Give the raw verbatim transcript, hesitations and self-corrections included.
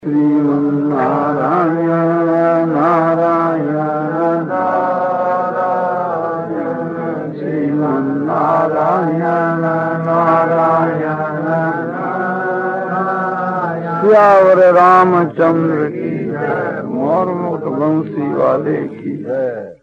श्रीमन्नारायण नारायण नारायण श्रीमन्नारायण नारायण नारायण। सियावर रामचंद्र की जय, मोर मुख बंसी वाले की जय।